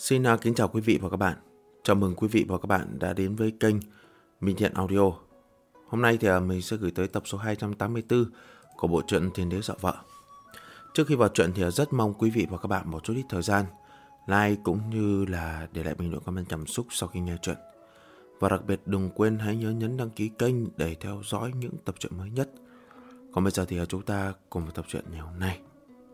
Xin kính chào quý vị và các bạn. Chào mừng quý vị và các bạn đã đến với kênh Minh Thiện Audio. Hôm nay thì mình sẽ gửi tới tập số 284 của bộ truyện Thiên Đế Dọa Vợ. Trước khi vào truyện thì rất mong quý vị và các bạn một chút ít thời gian like cũng như là để lại bình luận comment cảm xúc sau khi nghe truyện. Và đặc biệt đừng quên hãy nhớ nhấn đăng ký kênh để theo dõi những tập truyện mới nhất. Còn bây giờ thì chúng ta cùng vào tập truyện ngày hôm nay.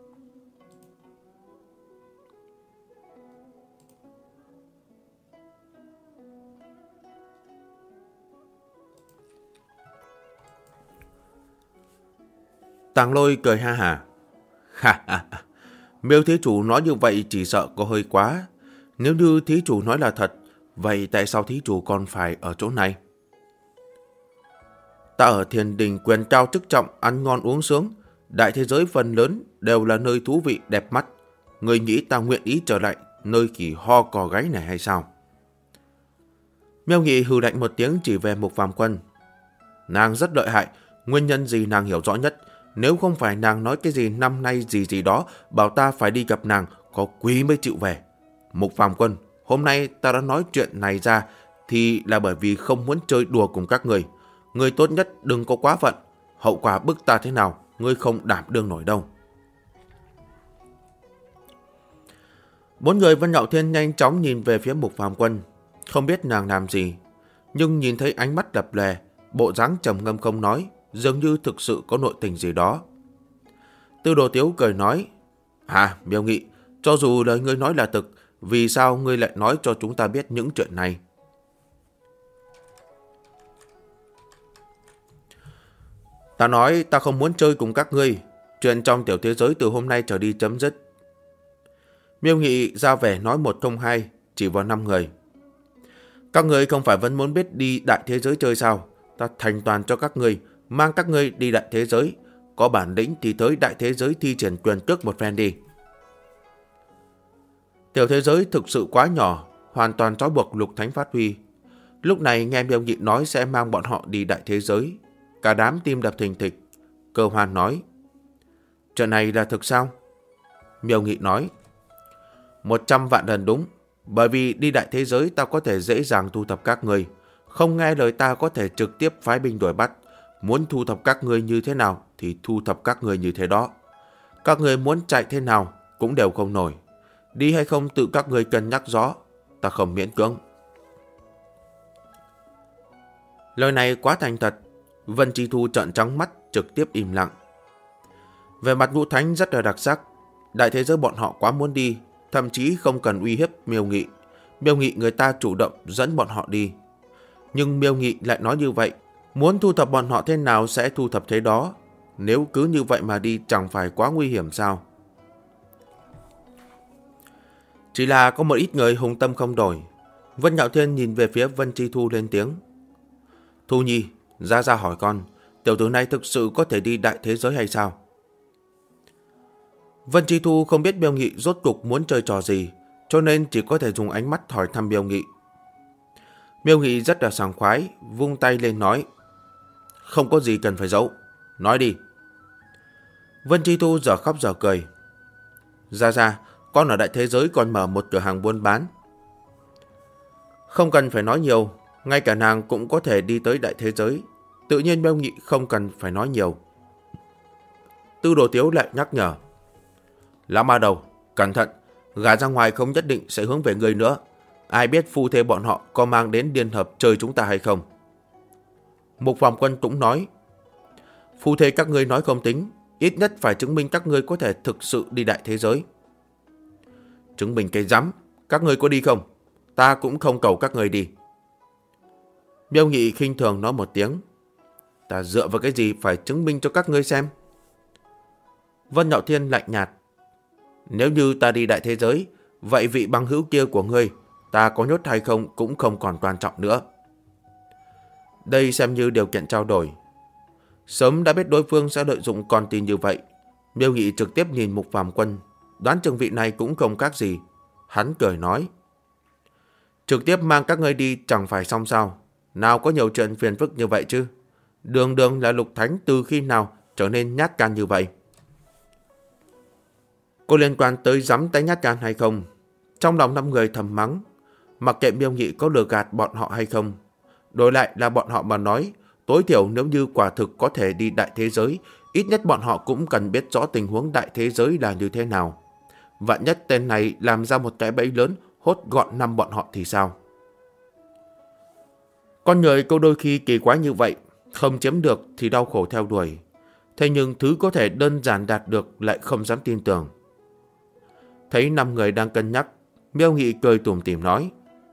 Tàng Lôi cười ha hả. Ha ha ha. Miêu thí chủ nói như vậy chỉ sợ có hơi quá. Nếu như thí chủ nói là thật, vậy tại sao thí chủ còn phải ở chỗ này? Ta ở Thiên Đình quyền cao chức trọng, ăn ngon uống sướng. Đại thế giới phần lớn đều là nơi thú vị đẹp mắt. Người nghĩ ta nguyện ý trở lại nơi khỉ ho cò gáy này hay sao? Miêu Nghị hừ lạnh một tiếng chỉ về Mục Phàm Quân. Nàng rất lợi hại, nguyên nhân gì nàng hiểu rõ nhất. Nếu không phải nàng nói cái gì năm nay gì đó, bảo ta phải đi gặp nàng, có quý mới chịu về. Mục Phàm Quân, hôm nay ta đã nói chuyện này ra thì là bởi vì không muốn chơi đùa cùng các người. Người tốt nhất đừng có quá phận. Hậu quả bức ta thế nào, ngươi không đảm đương nổi đâu. Bốn người Vân Nhạo Thiên nhanh chóng nhìn về phía Mục Phàm Quân. Không biết nàng làm gì, nhưng nhìn thấy ánh mắt lập lè, bộ dáng trầm ngâm không nói, dường như thực sự có nội tình gì đó. Tư Đồ Tiếu cười nói, Miêu Nghị, cho dù lời ngươi nói là thực, vì sao ngươi lại nói cho chúng ta biết những chuyện này? Ta nói ta không muốn chơi cùng các ngươi, chuyện trong tiểu thế giới từ hôm nay trở đi chấm dứt. Miêu Nghị ra vẻ nói một không hai, chỉ vào 5 người. Các ngươi không phải vẫn muốn biết đi đại thế giới chơi sao? Ta thành toàn cho các ngươi, mang các ngươi đi đại thế giới. Có bản lĩnh thì tới đại thế giới thi triển quyền tước một phen đi. Tiểu thế giới thực sự quá nhỏ, hoàn toàn trói buộc Lục Thánh phát huy. Lúc này nghe Miêu Nghị nói sẽ mang bọn họ đi đại thế giới, cả đám tim đập thình thịch. Cơ Hoan nói, chuyện này là thực sao? Miêu Nghị nói, 100 vạn lần đúng, bởi vì đi đại thế giới ta có thể dễ dàng thu thập các ngươi. Không nghe lời ta có thể trực tiếp phái binh đuổi bắt. Muốn thu thập các ngươi như thế nào thì thu thập các ngươi như thế đó. Các ngươi muốn chạy thế nào cũng đều không nổi. Đi hay không tự các ngươi cân nhắc rõ, ta không miễn cưỡng. Lời này quá thành thật. Vân Chi Thu trợn trắng mắt, trực tiếp im lặng. Về mặt Ngũ Thánh rất là đặc sắc. Đại thế giới bọn họ quá muốn đi, thậm chí không cần uy hiếp Miêu Nghị. Miêu Nghị người ta chủ động dẫn bọn họ đi. Nhưng Miêu Nghị lại nói như vậy, muốn thu thập bọn họ thế nào sẽ thu thập thế đó. Nếu cứ như vậy mà đi chẳng phải quá nguy hiểm sao? Chỉ là có một ít người hùng tâm không đổi. Vân Nhạo Thiên nhìn về phía Vân Chi Thu lên tiếng. Thu Nhi, ra hỏi con, tiểu tử này thực sự có thể đi đại thế giới hay sao? Vân Chi Thu không biết Miêu Nghị rốt cục muốn chơi trò gì, cho nên chỉ có thể dùng ánh mắt hỏi thăm Miêu Nghị. Miêu Nghị rất là sảng khoái, vung tay lên nói, không có gì cần phải giấu, nói đi. Vân Chi Thu giờ khóc giờ cười. Ra, con ở đại thế giới còn mở một cửa hàng buôn bán. Không cần phải nói nhiều, ngay cả nàng cũng có thể đi tới đại thế giới. Tự nhiên Miêu Nghị không cần phải nói nhiều. Tư Đồ Tiếu lại nhắc nhở. Lão ma đầu, cẩn thận, gả ra ngoài không nhất định sẽ hướng về người nữa. Ai biết phu thê bọn họ có mang đến liên hợp chơi chúng ta hay không? Mục Phàm Quân cũng nói, phu thê các ngươi nói không tính, ít nhất phải chứng minh các ngươi có thể thực sự đi đại thế giới. Chứng minh cái rắm, các ngươi có đi không? Ta cũng không cầu các ngươi đi. Miêu Nghị khinh thường nói một tiếng. Ta dựa vào cái gì phải chứng minh cho các ngươi xem? Vân Nhạo Thiên lạnh nhạt. Nếu như ta đi đại thế giới, vậy vị bằng hữu kia của ngươi, ta có nhốt hay không cũng không còn quan trọng nữa. Đây xem như điều kiện trao đổi. Sớm đã biết đối phương sẽ lợi dụng con tin như vậy. Miêu Nghị trực tiếp nhìn Mục Phàm Quân, đoán chừng vị này cũng không khác gì. Hắn cười nói, trực tiếp mang các ngươi đi chẳng phải xong sao? Nào có nhiều chuyện phiền phức như vậy chứ? Đường đường là Lục Thánh từ khi nào trở nên nhát gan như vậy? Có liên quan tới dám tay nhát gan hay không? Trong lòng 5 người thầm mắng, mặc kệ Miêu Nghị có lừa gạt bọn họ hay không. Đổi lại là bọn họ mà nói, tối thiểu nếu như quả thực có thể đi đại thế giới, ít nhất bọn họ cũng cần biết rõ tình huống đại thế giới là như thế nào. Vạn nhất tên này làm ra một cái bẫy lớn, hốt gọn 5 bọn họ thì sao? Con người có đôi khi kỳ quái như vậy, không chiếm được thì đau khổ theo đuổi. Thế nhưng thứ có thể đơn giản đạt được lại không dám tin tưởng. Thấy 5 người đang cân nhắc, Miêu Nghị cười tủm tỉm nói: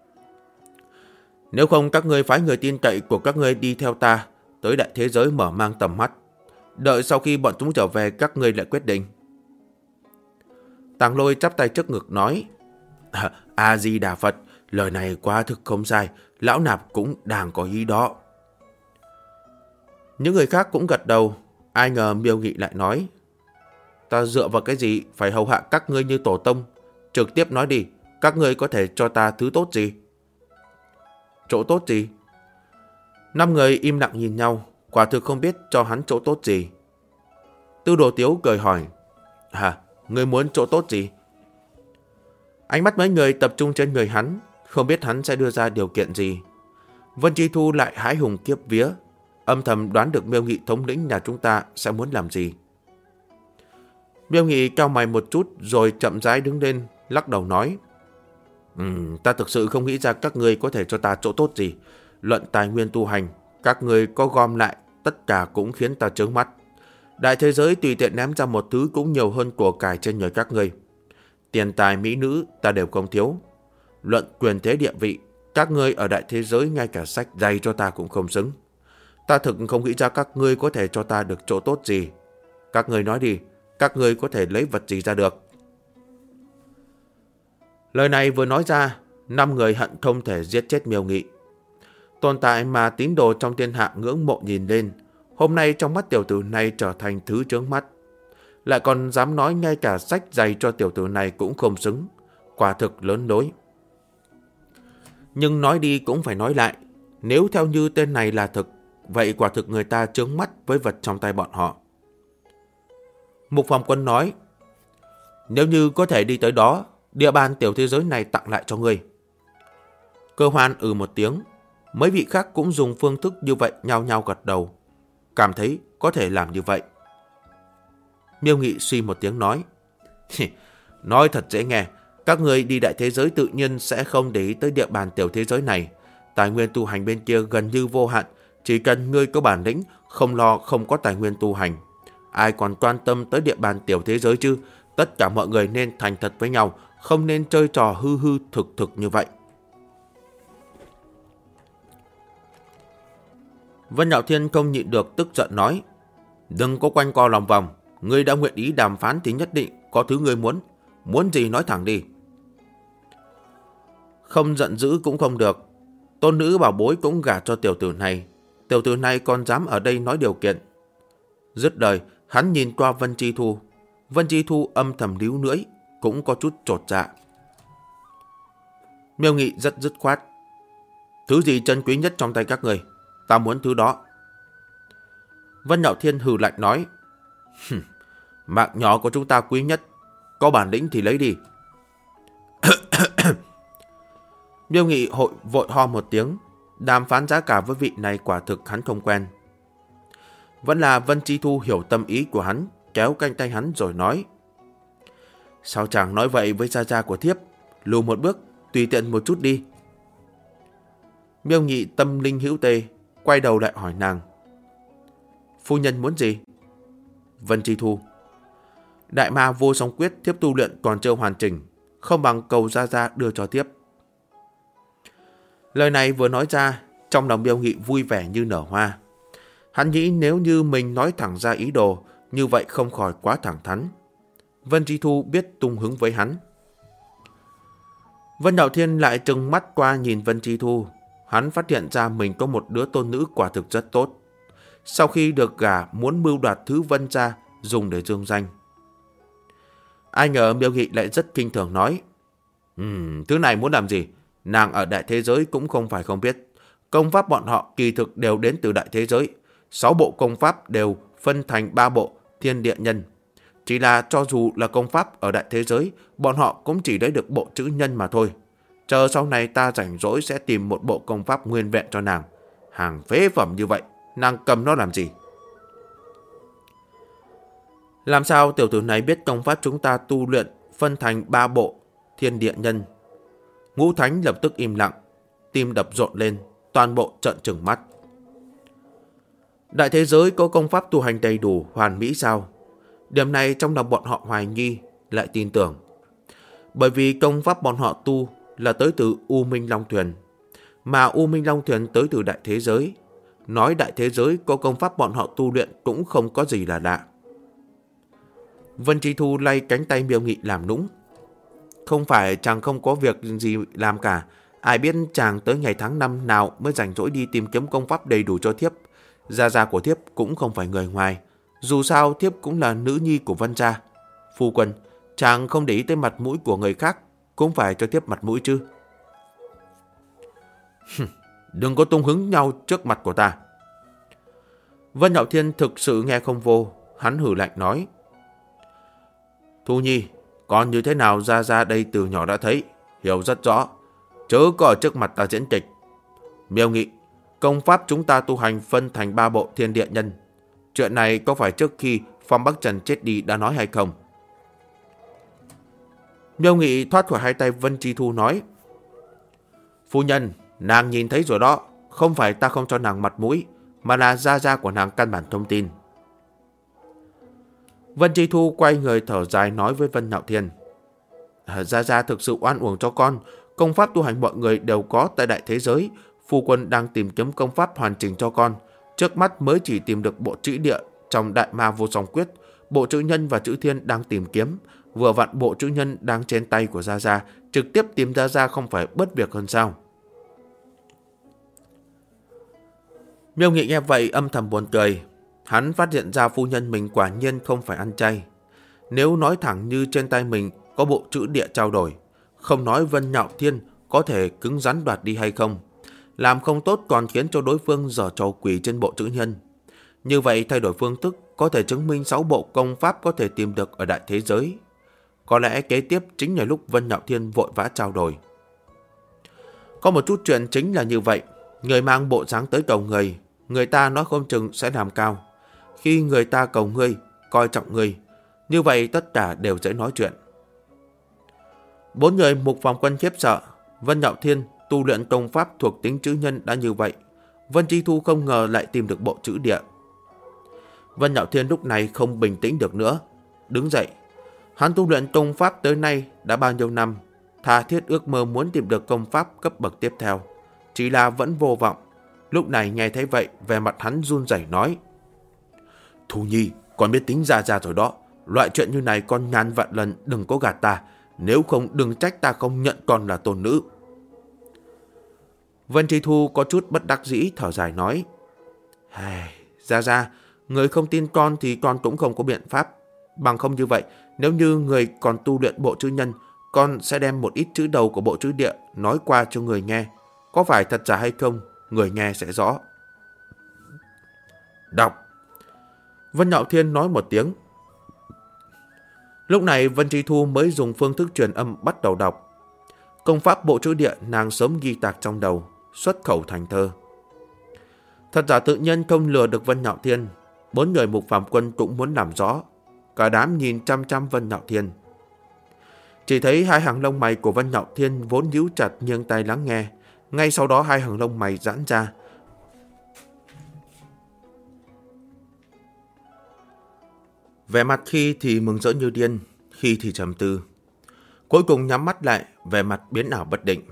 nếu không các ngươi phái người tin cậy của các ngươi đi theo ta tới đại thế giới mở mang tầm mắt. Đợi sau khi bọn chúng trở về các ngươi lại quyết định. Tàng Lôi chắp tay trước ngực nói: A-di-đà Phật, lời này quá thực không sai, lão nạp cũng đang có ý đó. Những người khác cũng gật đầu. Ai ngờ Miêu Nghị lại nói: ta dựa vào cái gì phải hầu hạ các ngươi như tổ tông? Trực tiếp nói đi, các ngươi có thể cho ta thứ tốt gì? Chỗ tốt gì? 5 người im lặng nhìn nhau, quả thực không biết cho hắn chỗ tốt gì. Tư Đồ Tiếu cười hỏi: ngươi muốn chỗ tốt gì? Ánh mắt mấy người tập trung trên người hắn, không biết hắn sẽ đưa ra điều kiện gì. Vân Chi Thu lại hãi hùng kiếp vía, âm thầm đoán được Miêu Nghị thống lĩnh nhà chúng ta sẽ muốn làm gì. Miêu Nghị cau mày một chút rồi chậm rãi đứng lên, lắc đầu nói: ta thực sự không nghĩ ra các ngươi có thể cho ta chỗ tốt gì. Luận tài nguyên tu hành, các ngươi có gom lại, tất cả cũng khiến ta chướng mắt. Đại thế giới tùy tiện ném ra một thứ cũng nhiều hơn của cải trên người các ngươi. Tiền tài mỹ nữ ta đều không thiếu. Luận quyền thế địa vị, các ngươi ở đại thế giới ngay cả sách dày cho ta cũng không xứng. Ta thực không nghĩ ra các ngươi có thể cho ta được chỗ tốt gì. Các ngươi nói đi, các ngươi có thể lấy vật gì ra được? Lời này vừa nói ra, 5 người hận không thể giết chết Miêu Nghị. Tồn tại mà tín đồ trong thiên hạ ngưỡng mộ nhìn lên, hôm nay trong mắt tiểu tử này trở thành thứ chướng mắt. Lại còn dám nói ngay cả sách giày cho tiểu tử này cũng không xứng, quả thực lớn lối. Nhưng nói đi cũng phải nói lại, nếu theo như tên này là thực, vậy quả thực người ta chướng mắt với vật trong tay bọn họ. Mục Phàm Quân nói: nếu như có thể đi tới đó, địa bàn tiểu thế giới này tặng lại cho ngươi. Cơ Hoan một tiếng, mấy vị khác cũng dùng phương thức như vậy nhao nhao gật đầu, cảm thấy có thể làm như vậy. Miêu Nghị suy một tiếng nói: nói thật dễ nghe, các ngươi đi đại thế giới tự nhiên sẽ không để ý tới địa bàn tiểu thế giới này. Tài nguyên tu hành bên kia gần như vô hạn, chỉ cần ngươi có bản lĩnh, không lo không có tài nguyên tu hành. Ai còn quan tâm tới địa bàn tiểu thế giới chứ? Tất cả mọi người nên thành thật với nhau, không nên chơi trò hư hư thực thực như vậy. Vân Nạo Thiên không nhịn được tức giận nói: đừng có quanh co lòng vòng, ngươi đã nguyện ý đàm phán thì nhất định có thứ ngươi muốn gì nói thẳng đi. Không giận dữ cũng không được, tôn nữ bảo bối cũng gả cho tiểu tử này còn dám ở đây nói điều kiện. Dứt lời, hắn nhìn qua Vân Chi Thu. Vân Chi Thu âm thầm líu lưỡi, cũng có chút chột dạ. Miêu Nghị rất dứt khoát: thứ gì chân quý nhất trong tay các người, ta muốn thứ đó. Vân Nạo Thiên hừ lạnh nói: mạng nhỏ của chúng ta quý nhất, có bản lĩnh thì lấy đi. Miêu Nghị vội ho một tiếng, đàm phán giá cả với vị này quả thực hắn không quen. Vẫn là Vân Chi Thu hiểu tâm ý của hắn, kéo cánh tay hắn rồi nói: sao chàng nói vậy với gia gia của thiếp, lùi một bước, tùy tiện một chút đi. Miêu Nghị tâm linh hữu tê, quay đầu lại hỏi nàng: phu nhân muốn gì? Vân Chi Thu: đại ma vô song quyết thiếp tu luyện còn chưa hoàn chỉnh, không bằng cầu gia gia đưa cho thiếp. Lời này vừa nói ra, trong lòng Miêu Nghị vui vẻ như nở hoa. Hắn nghĩ nếu như mình nói thẳng ra ý đồ, như vậy không khỏi quá thẳng thắn. Vân Chi Thu biết tung hứng với hắn. Vân Nạo Thiên lại trừng mắt qua nhìn Vân Chi Thu. Hắn phát hiện ra mình có một đứa tôn nữ quả thực rất tốt. Sau khi được gả muốn mưu đoạt thứ Vân gia dùng để dương danh. Ai ngờ Miêu Nghị lại rất kinh thường nói: thứ này muốn làm gì? Nàng ở đại thế giới cũng không phải không biết. Công pháp bọn họ kỳ thực đều đến từ đại thế giới. 6 bộ công pháp đều phân thành 3 bộ thiên địa nhân. Chỉ là cho dù là công pháp ở đại thế giới, bọn họ cũng chỉ lấy được bộ chữ nhân mà thôi. Chờ sau này ta rảnh rỗi sẽ tìm một bộ công pháp nguyên vẹn cho nàng. Hàng phế phẩm như vậy, nàng cầm nó làm gì? Làm sao tiểu tử này biết công pháp chúng ta tu luyện phân thành 3 bộ thiên địa nhân? Ngũ Thánh lập tức im lặng, tim đập rộn lên, toàn bộ trợn trừng mắt. Đại thế giới có công pháp tu hành đầy đủ, hoàn mỹ sao? Điểm này trong lòng bọn họ hoài nghi, lại tin tưởng. Bởi vì công pháp bọn họ tu là tới từ U Minh Long Thuyền, mà U Minh Long Thuyền tới từ đại thế giới. Nói đại thế giới có công pháp bọn họ tu luyện cũng không có gì là lạ. Vân Tri Thu lay cánh tay Miêu Nghị làm nũng. Không phải chàng không có việc gì làm cả. Ai biết chàng tới ngày tháng năm nào mới rảnh rỗi đi tìm kiếm công pháp đầy đủ cho thiếp. Gia gia của thiếp cũng không phải người ngoài. Dù sao thiếp cũng là nữ nhi của Vân gia. Phu quân, chàng không để ý tới mặt mũi của người khác, cũng phải cho thiếp mặt mũi chứ. Đừng có tung hứng nhau trước mặt của ta. Vân Nhạo Thiên thực sự nghe không vô. Hắn hử lạnh nói. Thu Nhi, còn như thế nào gia gia đây từ nhỏ đã thấy, hiểu rất rõ. Chớ có ở trước mặt ta diễn kịch. Miêu Nghị, công pháp chúng ta tu hành phân thành 3 bộ thiên địa nhân. Chuyện này có phải trước khi Phong Bắc Trần chết đi đã nói hay không? Miêu Nghị thoát khỏi hai tay Vân Tri Thu nói. Phu nhân, nàng nhìn thấy rồi đó. Không phải ta không cho nàng mặt mũi, mà là gia gia của nàng căn bản thông tin. Vân Tri Thu quay người thở dài nói với Vân Nhạo Thiên. Gia gia thực sự oan uổng cho con. Công pháp tu hành mọi người đều có tại đại thế giới. Phu quân đang tìm kiếm công pháp hoàn chỉnh cho con. Trước mắt mới chỉ tìm được bộ chữ địa trong Đại Ma Vô Song Quyết. Bộ chữ nhân và chữ thiên đang tìm kiếm. Vừa vặn bộ chữ nhân đang trên tay của gia gia. Trực tiếp tìm gia gia không phải bớt việc hơn sao? Miêu Nghị nghe vậy âm thầm buồn cười. Hắn phát hiện ra phu nhân mình quả nhiên không phải ăn chay. Nếu nói thẳng như trên tay mình có bộ chữ địa trao đổi, không nói Vân Nhạo Thiên có thể cứng rắn đoạt đi hay không, làm không tốt còn khiến cho đối phương giở trò quỷ trên bộ chữ nhân. Như vậy thay đổi phương thức có thể chứng minh 6 bộ công pháp có thể tìm được ở đại thế giới. Có lẽ kế tiếp chính là lúc Vân Nhạo Thiên vội vã trao đổi. Có một chút chuyện chính là như vậy. Người mang bộ dáng tới cầu người, người ta nói không chừng sẽ làm cao. Khi người ta cầu ngươi, coi trọng ngươi, như vậy tất cả đều dễ nói chuyện. 4 người Mục Phàm Quân khiếp sợ. Vân Nhạo Thiên tu luyện công pháp thuộc tính chữ nhân đã như vậy, Vân Tri Thu không ngờ lại tìm được bộ chữ địa. Vân Nhạo Thiên lúc này không bình tĩnh được nữa, đứng dậy. Hắn tu luyện công pháp tới nay đã bao nhiêu năm, tha thiết ước mơ muốn tìm được công pháp cấp bậc tiếp theo, chỉ là vẫn vô vọng. Lúc này nghe thấy vậy, vẻ mặt hắn run rẩy nói. Thu Nhi, con biết tính ra rồi đó. Loại chuyện như này con ngàn vạn lần đừng có gạt ta. Nếu không đừng trách ta không nhận con là tôn nữ. Vân Tri Thu có chút bất đắc dĩ thở dài nói. Gia, người không tin con thì con cũng không có biện pháp. Bằng không như vậy, nếu như người còn tu luyện bộ chữ nhân, con sẽ đem một ít chữ đầu của bộ chữ địa nói qua cho người nghe. Có phải thật giả hay không, người nghe sẽ rõ. Đọc. Vân Nhạo Thiên nói một tiếng. Lúc này Vân Tri Thu mới dùng phương thức truyền âm bắt đầu đọc. Công pháp bộ chữ địa nàng sớm ghi tạc trong đầu, xuất khẩu thành thơ. Thật giả tự nhiên không lừa được Vân Nhạo Thiên. 4 người Mục Phàm Quân cũng muốn làm rõ. Cả đám nhìn chăm chăm Vân Nhạo Thiên. Chỉ thấy hai hàng lông mày của Vân Nhạo Thiên vốn nhíu chặt nghiêng tai lắng nghe. Ngay sau đó hai hàng lông mày giãn ra. Vẻ mặt khi thì mừng rỡ như điên, khi thì trầm tư. Cuối cùng nhắm mắt lại, vẻ mặt biến ảo bất định.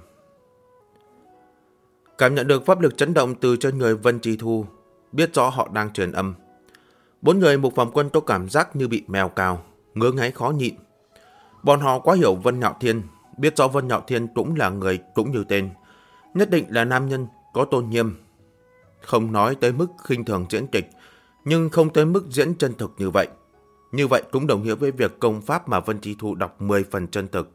Cảm nhận được pháp lực chấn động từ trên người Vân Tri Thu, biết rõ họ đang truyền âm. 4 người Mục Phàm Quân có cảm giác như bị mèo cào, ngứa ngáy khó nhịn. Bọn họ quá hiểu Vân Nhạo Thiên, biết rõ Vân Nhạo Thiên cũng là người cũng như tên, nhất định là nam nhân có tôn nghiêm. Không nói tới mức khinh thường diễn kịch, nhưng không tới mức diễn chân thực như vậy. Như vậy cũng đồng nghĩa với việc công pháp mà Vân Tri Thu đọc 10 phần chân thực.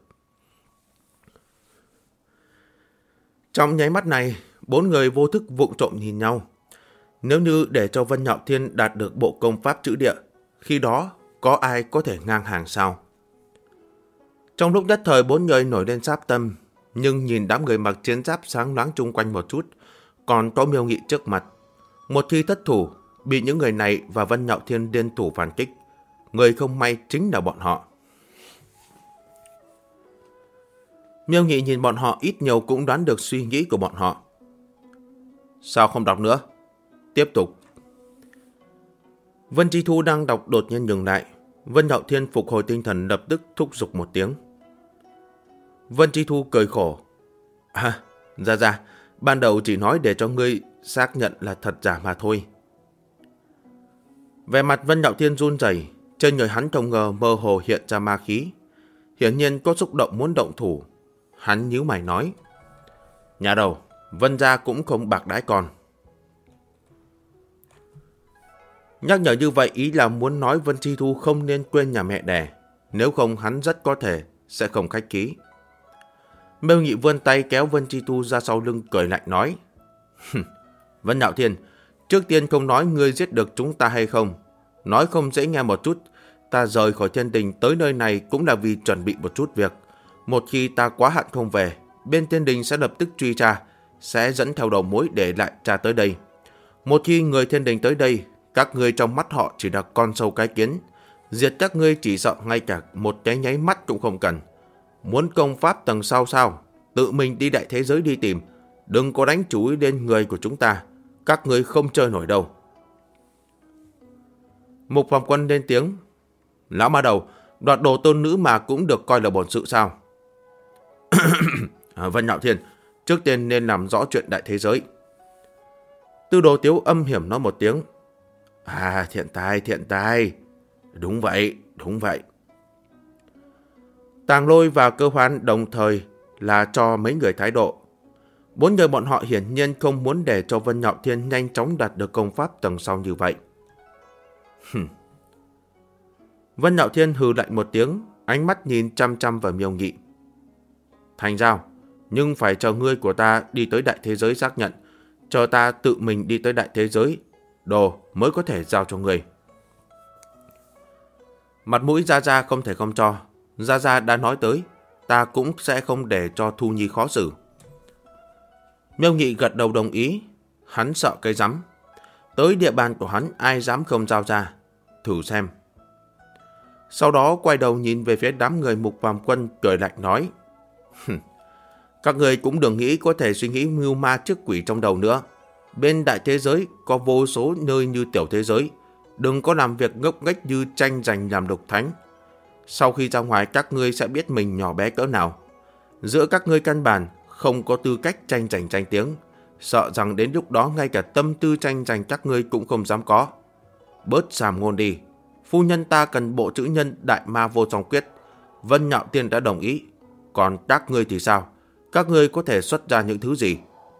Trong nháy mắt này, 4 người vô thức vụng trộm nhìn nhau. Nếu như để cho Vân Nhạo Thiên đạt được bộ công pháp chữ địa, khi đó có ai có thể ngang hàng sao? Trong lúc nhất thời 4 người nổi lên sát tâm, nhưng nhìn đám người mặc chiến giáp sáng loáng chung quanh một chút, còn có Miêu Nghị trước mặt. Một khi thất thủ, bị những người này và Vân Nhạo Thiên liên thủ phản kích. Người không may chính là bọn họ. Miêu Nghị nhìn bọn họ ít nhiều cũng đoán được suy nghĩ của bọn họ. Sao không đọc nữa? Tiếp tục. Vân Chi Thu đang đọc đột nhiên dừng lại. Vân Nhạo Thiên phục hồi tinh thần lập tức thúc giục một tiếng. Vân Chi Thu cười khổ. Ra, ban đầu chỉ nói để cho ngươi xác nhận là thật giả mà thôi. Vẻ mặt Vân Nhạo Thiên run rẩy, trên người hắn không ngờ mơ hồ hiện ra ma khí. Hiển nhiên có xúc động muốn động thủ. Hắn nhíu mày nói. Nhà đầu, Vân gia cũng không bạc đãi con. Nhắc nhở như vậy ý là muốn nói Vân Chi Thu không nên quên nhà mẹ đẻ. Nếu không hắn rất có thể sẽ không khách khí. Miêu Nghị vươn tay kéo Vân Chi Thu ra sau lưng cười lạnh nói. Vân Nhạo Thiên, trước tiên không nói ngươi giết được chúng ta hay không. Nói không dễ nghe một chút. Ta rời khỏi thiên đình tới nơi này cũng là vì chuẩn bị một chút việc. Một khi ta quá hạn không về, bên thiên đình sẽ lập tức truy tra, sẽ dẫn theo đầu mối để lại tra tới đây. Một khi người thiên đình tới đây, các ngươi trong mắt họ chỉ là con sâu cái kiến. Diệt các ngươi chỉ sợ ngay cả một cái nháy mắt cũng không cần. Muốn công pháp tầng sau sao? Tự mình đi đại thế giới đi tìm. Đừng có đánh chú ý đến người của chúng ta. Các ngươi không chơi nổi đâu. Mục Phạm Quân lên tiếng. Lão ma đầu, đoạt đồ tôn nữ mà cũng được coi là bổn sự sao? Vân Nhạo Thiên, trước tiên nên làm rõ chuyện đại thế giới. Tư Đồ Tiếu âm hiểm nói một tiếng. Thiện tai. Đúng vậy. Tàng Lôi và Cơ Hoán đồng thời là cho mấy người thái độ. 4 người bọn họ hiển nhiên không muốn để cho Vân Nhạo Thiên nhanh chóng đạt được công pháp tầng sau như vậy. Vân Nhạo Thiên hừ lạnh một tiếng, ánh mắt nhìn chăm chăm vào Miêu Nghị. Thành giao, nhưng phải chờ ngươi của ta đi tới đại thế giới xác nhận, chờ ta tự mình đi tới đại thế giới, đồ mới có thể giao cho ngươi. Mặt mũi Gia Gia không thể không cho, Gia Gia đã nói tới, ta cũng sẽ không để cho Thu Nhi khó xử. Miêu Nghị gật đầu đồng ý, hắn sợ cái rắm. Tới địa bàn của hắn ai dám không giao ra, thử xem. Sau đó quay đầu nhìn về phía đám người Mục Phàm Quân cười lạnh nói. Các người cũng đừng nghĩ có thể suy nghĩ mưu ma trước quỷ trong đầu nữa. Bên đại thế giới có vô số nơi như tiểu thế giới. Đừng có làm việc ngốc nghếch như tranh giành làm độc thánh. Sau khi ra ngoài các ngươi sẽ biết mình nhỏ bé cỡ nào. Giữa các ngươi căn bản không có tư cách tranh giành tranh tiếng. Sợ rằng đến lúc đó ngay cả tâm tư tranh giành các ngươi cũng không dám có. Bớt sàm ngôn đi. Phu nhân ta cần bộ chữ nhân đại ma vô song quyết. Vân Nhạo Thiên đã đồng ý. Còn các ngươi thì sao? Các ngươi có thể xuất ra những thứ gì?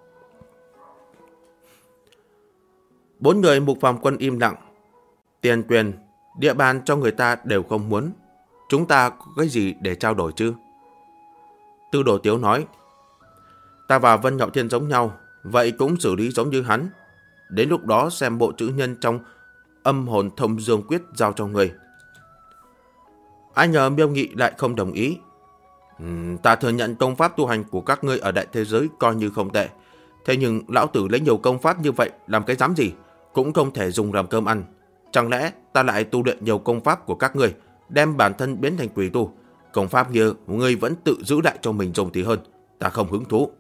4 người Mục Phàm Quân im lặng. Tiền quyền, địa bàn cho người ta đều không muốn. Chúng ta có cái gì để trao đổi chứ? Tư Đồ Tiếu nói. Ta và Vân Nhạo Thiên giống nhau, vậy cũng xử lý giống như hắn. Đến lúc đó xem bộ chữ nhân trong âm hồn thông dương quyết giao cho người. Ai nhờ Miêu Nghị lại không đồng ý. Ta thừa nhận công pháp tu hành của các ngươi ở đại thế giới coi như không tệ. Thế nhưng lão tử lấy nhiều công pháp như vậy làm cái dám gì? Cũng không thể dùng làm cơm ăn. Chẳng lẽ ta lại tu luyện nhiều công pháp của các ngươi, đem bản thân biến thành quỷ tu? Công pháp như ngươi vẫn tự giữ lại cho mình dùng thì hơn. Ta không hứng thú.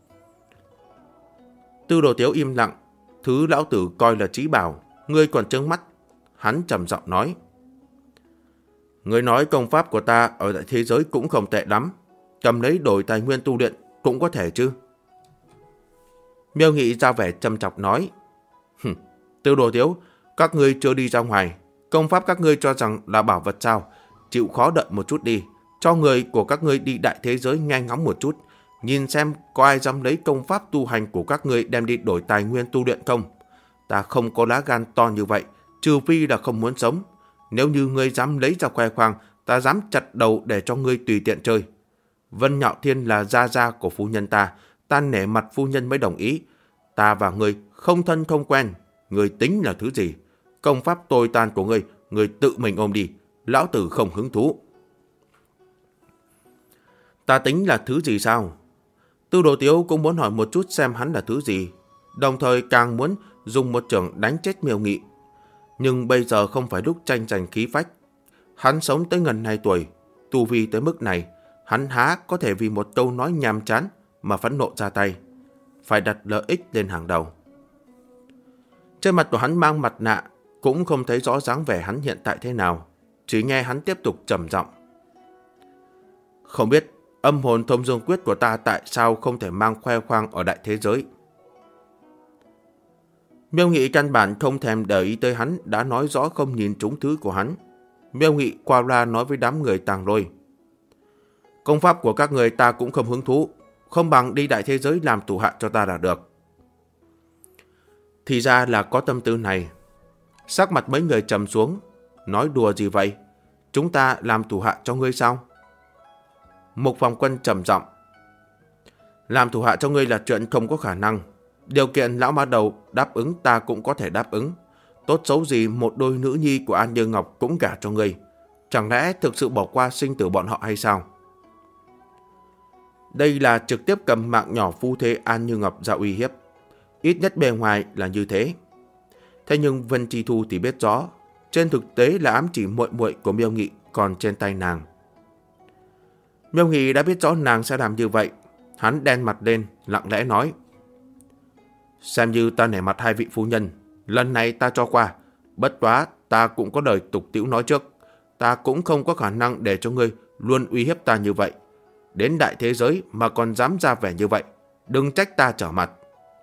Tư Đồ Tiếu im lặng. Thứ lão tử coi là trí bảo, ngươi còn trợn mắt. Hắn trầm giọng nói. Ngươi nói công pháp của ta ở đại thế giới cũng không tệ lắm. Cầm lấy đổi tài nguyên tu luyện cũng có thể chứ? Miêu Nghị ra vẻ châm chọc nói. Tư Đồ Tiếu, các ngươi chưa đi ra ngoài. Công pháp các ngươi cho rằng là bảo vật sao? Chịu khó đợi một chút đi. Cho người của các ngươi đi đại thế giới nghe ngóng một chút. Nhìn xem có ai dám lấy công pháp tu hành của các ngươi đem đi đổi tài nguyên tu luyện không? Ta không có lá gan to như vậy, trừ phi là không muốn sống. Nếu như ngươi dám lấy ra khoe khoang, ta dám chặt đầu để cho ngươi tùy tiện chơi. Vân Nhạo Thiên là gia gia của phu nhân ta nể mặt phu nhân mới đồng ý. Ta và ngươi không thân không quen, ngươi tính là thứ gì? Công pháp tồi tàn của ngươi, ngươi tự mình ôm đi. lão tử không hứng thú. Ta tính là thứ gì sao? Tư Đồ Tiếu cũng muốn hỏi một chút xem hắn là thứ gì, đồng thời càng muốn dùng một chưởng đánh chết Miêu Nghị. Nhưng bây giờ không phải lúc tranh giành khí phách. Hắn sống tới gần 2 tuổi, tu vi tới mức này, hắn há có thể vì một câu nói nhàm chán mà phẫn nộ ra tay. Phải đặt lợi ích lên hàng đầu. Trên mặt của hắn mang mặt nạ, cũng không thấy rõ dáng vẻ hắn hiện tại thế nào, chỉ nghe hắn tiếp tục trầm giọng. Không biết âm hồn thông dương quyết của ta tại sao không thể mang khoe khoang ở đại thế giới. Miêu Nghị căn bản không thèm để ý tới hắn, đã nói rõ không nhìn trúng thứ của hắn. Miêu Nghị qua loa nói với đám người Tàng Lôi. Công pháp của các người ta cũng không hứng thú, không bằng đi đại thế giới làm thủ hạ cho ta là được. Thì ra là có tâm tư này. Sắc mặt mấy người trầm xuống. Nói đùa gì vậy? Chúng ta làm thủ hạ cho ngươi sao? Mục Phòng Quân trầm giọng. Làm thủ hạ cho ngươi là chuyện không có khả năng. Điều kiện lão ma đầu đáp ứng ta cũng có thể đáp ứng. Tốt xấu gì một đôi nữ nhi của An Như Ngọc cũng gả cho ngươi. Chẳng lẽ thực sự bỏ qua sinh tử bọn họ hay sao? Đây là trực tiếp cầm mạng nhỏ phu thê An Như Ngọc ra uy hiếp. Ít nhất bề ngoài là như thế. Thế nhưng Vân Chi Thu thì biết rõ, trên thực tế là ám chỉ muội muội của Miêu Nghị còn trên tay nàng. Miêu Nghị đã biết rõ nàng sẽ làm như vậy. Hắn đen mặt lên, lặng lẽ nói. Xem như ta nể mặt 2 vị phu nhân, lần này ta cho qua. Bất quá ta cũng có lời tục tĩu nói trước. Ta cũng không có khả năng để cho ngươi luôn uy hiếp ta như vậy. Đến đại thế giới mà còn dám ra vẻ như vậy, đừng trách ta trở mặt.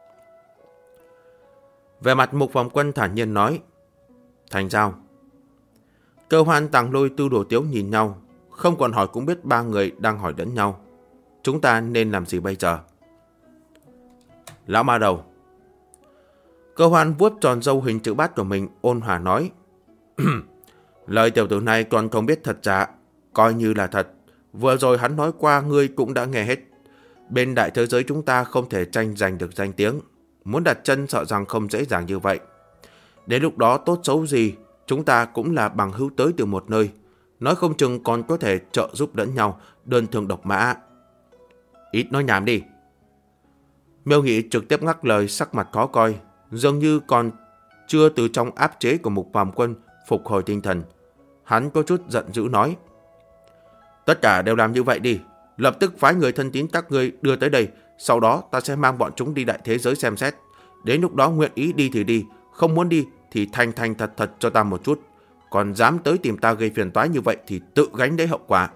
Về mặt Mục Phòng Quân thản nhiên nói. Thành giao. Cơ Hoan, Tàng Lôi, Tư Đồ Tiếu nhìn nhau, không còn hỏi cũng biết 3 người đang hỏi lẫn nhau. Chúng ta nên làm gì bây giờ? Lão ma đầu. Cơ Hoan vuốt tròn râu hình chữ bát của mình, ôn hòa nói. Lời tiểu tử này còn không biết thật giả, coi như là thật. Vừa rồi hắn nói qua ngươi cũng đã nghe hết. Bên đại thế giới chúng ta không thể tranh giành được danh tiếng. Muốn đặt chân sợ rằng không dễ dàng như vậy. Đến lúc đó tốt xấu gì, chúng ta cũng là bằng hữu tới từ một nơi. Nói không chừng còn có thể trợ giúp lẫn nhau, đơn thương độc mã. Ít nói nhảm đi. Miêu Nghị trực tiếp ngắt lời, sắc mặt khó coi, dường như còn chưa từ trong áp chế của Mục Phàm Quân phục hồi tinh thần. Hắn có chút giận dữ nói. Tất cả đều làm như vậy đi. Lập tức phái người thân tín các ngươi đưa tới đây. Sau đó ta sẽ mang bọn chúng đi đại thế giới xem xét. Đến lúc đó nguyện ý đi thì đi, không muốn đi thì thành thành thật thật cho ta một chút. Còn dám tới tìm ta gây phiền toái như vậy thì tự gánh lấy hậu quả.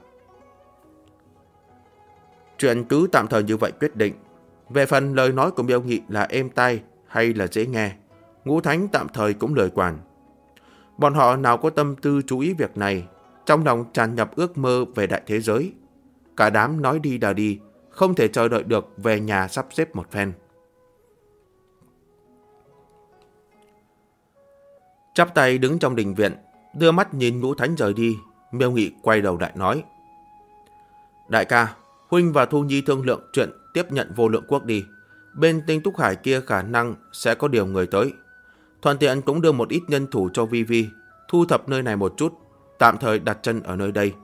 Chuyện cứ tạm thời như vậy quyết định. Về phần lời nói của Miêu Nghị là êm tai hay là dễ nghe, Ngũ Thánh tạm thời cũng lời quản. Bọn họ nào có tâm tư chú ý việc này, trong lòng tràn ngập ước mơ về đại thế giới. Cả đám nói đi đã đi, không thể chờ đợi được về nhà sắp xếp một phen. Chắp tay đứng trong đình viện, đưa mắt nhìn Ngũ Thánh rời đi, Miêu Nghị quay đầu lại nói. Đại ca, huynh và Thu Nhi thương lượng chuyện tiếp nhận Vô Lượng Quốc đi. Bên Tinh Túc Hải kia khả năng sẽ có điều người tới. Thuận tiện cũng đưa một ít nhân thủ cho Vi Vi, thu thập nơi này một chút, tạm thời đặt chân ở nơi đây.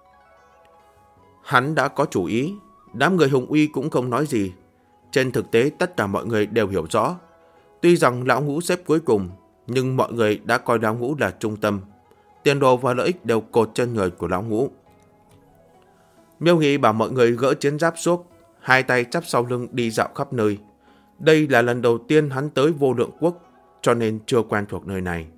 Hắn đã có chủ ý, đám người Hùng Uy cũng không nói gì. Trên thực tế tất cả mọi người đều hiểu rõ. Tuy rằng Lão Ngũ xếp cuối cùng, nhưng mọi người đã coi Lão Ngũ là trung tâm. Tiền đồ và lợi ích đều cột trên người của Lão Ngũ. Miêu Nghị bảo mọi người gỡ chiến giáp xuốc, 2 tay chắp sau lưng đi dạo khắp nơi. Đây là lần đầu tiên hắn tới Vô Lượng Quốc, cho nên chưa quen thuộc nơi này.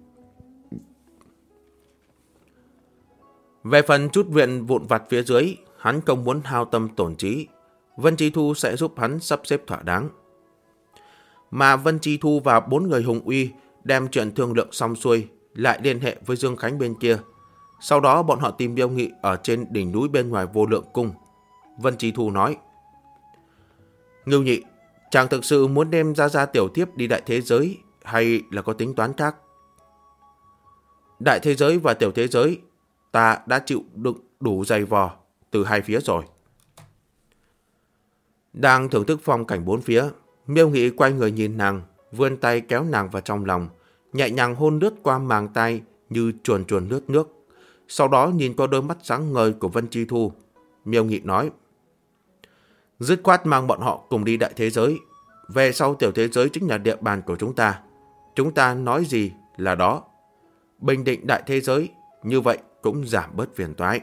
Về phần chút viện vụn vặt phía dưới, hắn không muốn hao tâm tổn trí. Vân Chi Thu sẽ giúp hắn sắp xếp thỏa đáng. Mà Vân Chi Thu và 4 người Hùng Uy đem chuyện thương lượng xong xuôi, lại liên hệ với Dương Khánh bên kia. Sau đó bọn họ tìm Miêu Nghị ở trên đỉnh núi bên ngoài Vô Lượng Cung. Vân Chi Thu nói. Ngưu Nhị, chàng thực sự muốn đem ra tiểu thiếp đi đại thế giới hay là có tính toán khác? Đại thế giới và tiểu thế giới, ta đã chịu đựng đủ dày vò từ 2 phía rồi. Đang thưởng thức phong cảnh 4 phía, Miêu Nghị quay người nhìn nàng, vươn tay kéo nàng vào trong lòng, nhẹ nhàng hôn lướt qua màng tay như chuồn chuồn lướt nước. sau đó nhìn qua đôi mắt sáng ngời của Vân Chi Thu. Miêu Nghị nói, dứt khoát mang bọn họ cùng đi đại thế giới. Về sau tiểu thế giới chính là địa bàn của chúng ta. Chúng ta nói gì là đó. Bình định đại thế giới, như vậy cũng giảm bớt phiền toái.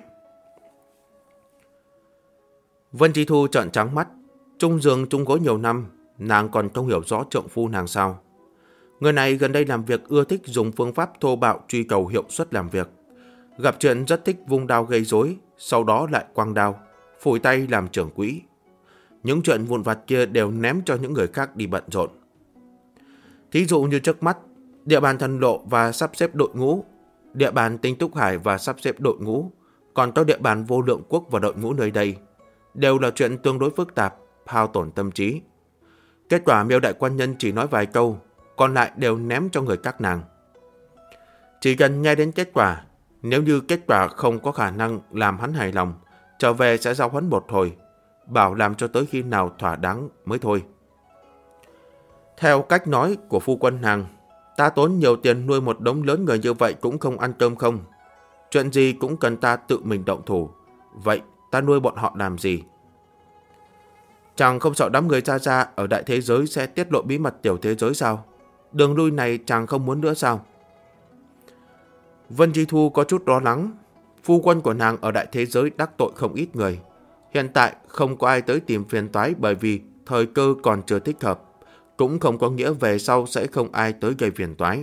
Vân Chi Thu trợn trắng mắt. Chung giường chung gối nhiều năm, nàng còn không hiểu rõ trượng phu nàng sao. Người này gần đây làm việc ưa thích dùng phương pháp thô bạo truy cầu hiệu suất làm việc. Gặp chuyện rất thích vung đao gây rối, sau đó lại quăng đao, phủi tay làm trưởng quỹ. Những chuyện vụn vặt kia đều ném cho những người khác đi bận rộn. Thí dụ như trước mắt, địa bàn Thần Lộ và sắp xếp đội ngũ, địa bàn Tinh Túc Hải và sắp xếp đội ngũ, còn có địa bàn Vô Lượng Quốc và đội ngũ nơi đây, đều là chuyện tương đối phức tạp, hao tổn tâm trí. Kết quả Miêu đại quan nhân chỉ nói vài câu, còn lại đều ném cho người các nàng. Chỉ cần nghe đến kết quả, nếu như kết quả không có khả năng làm hắn hài lòng, trở về sẽ giao huấn một hồi, bảo làm cho tới khi nào thỏa đáng mới thôi. Theo cách nói của phu quân nàng, ta tốn nhiều tiền nuôi một đống lớn người như vậy cũng không ăn cơm không. Chuyện gì cũng cần ta tự mình động thủ. Vậy ta nuôi bọn họ làm gì? Chàng không sợ đám người ra ở đại thế giới sẽ tiết lộ bí mật tiểu thế giới sao? Đường lui này chàng không muốn nữa sao? Vân Chi Thu có chút lo lắng. Phu quân của nàng ở đại thế giới đắc tội không ít người. Hiện tại không có ai tới tìm phiền toái bởi vì thời cơ còn chưa thích hợp. Cũng không có nghĩa về sau sẽ không ai tới gây phiền toái.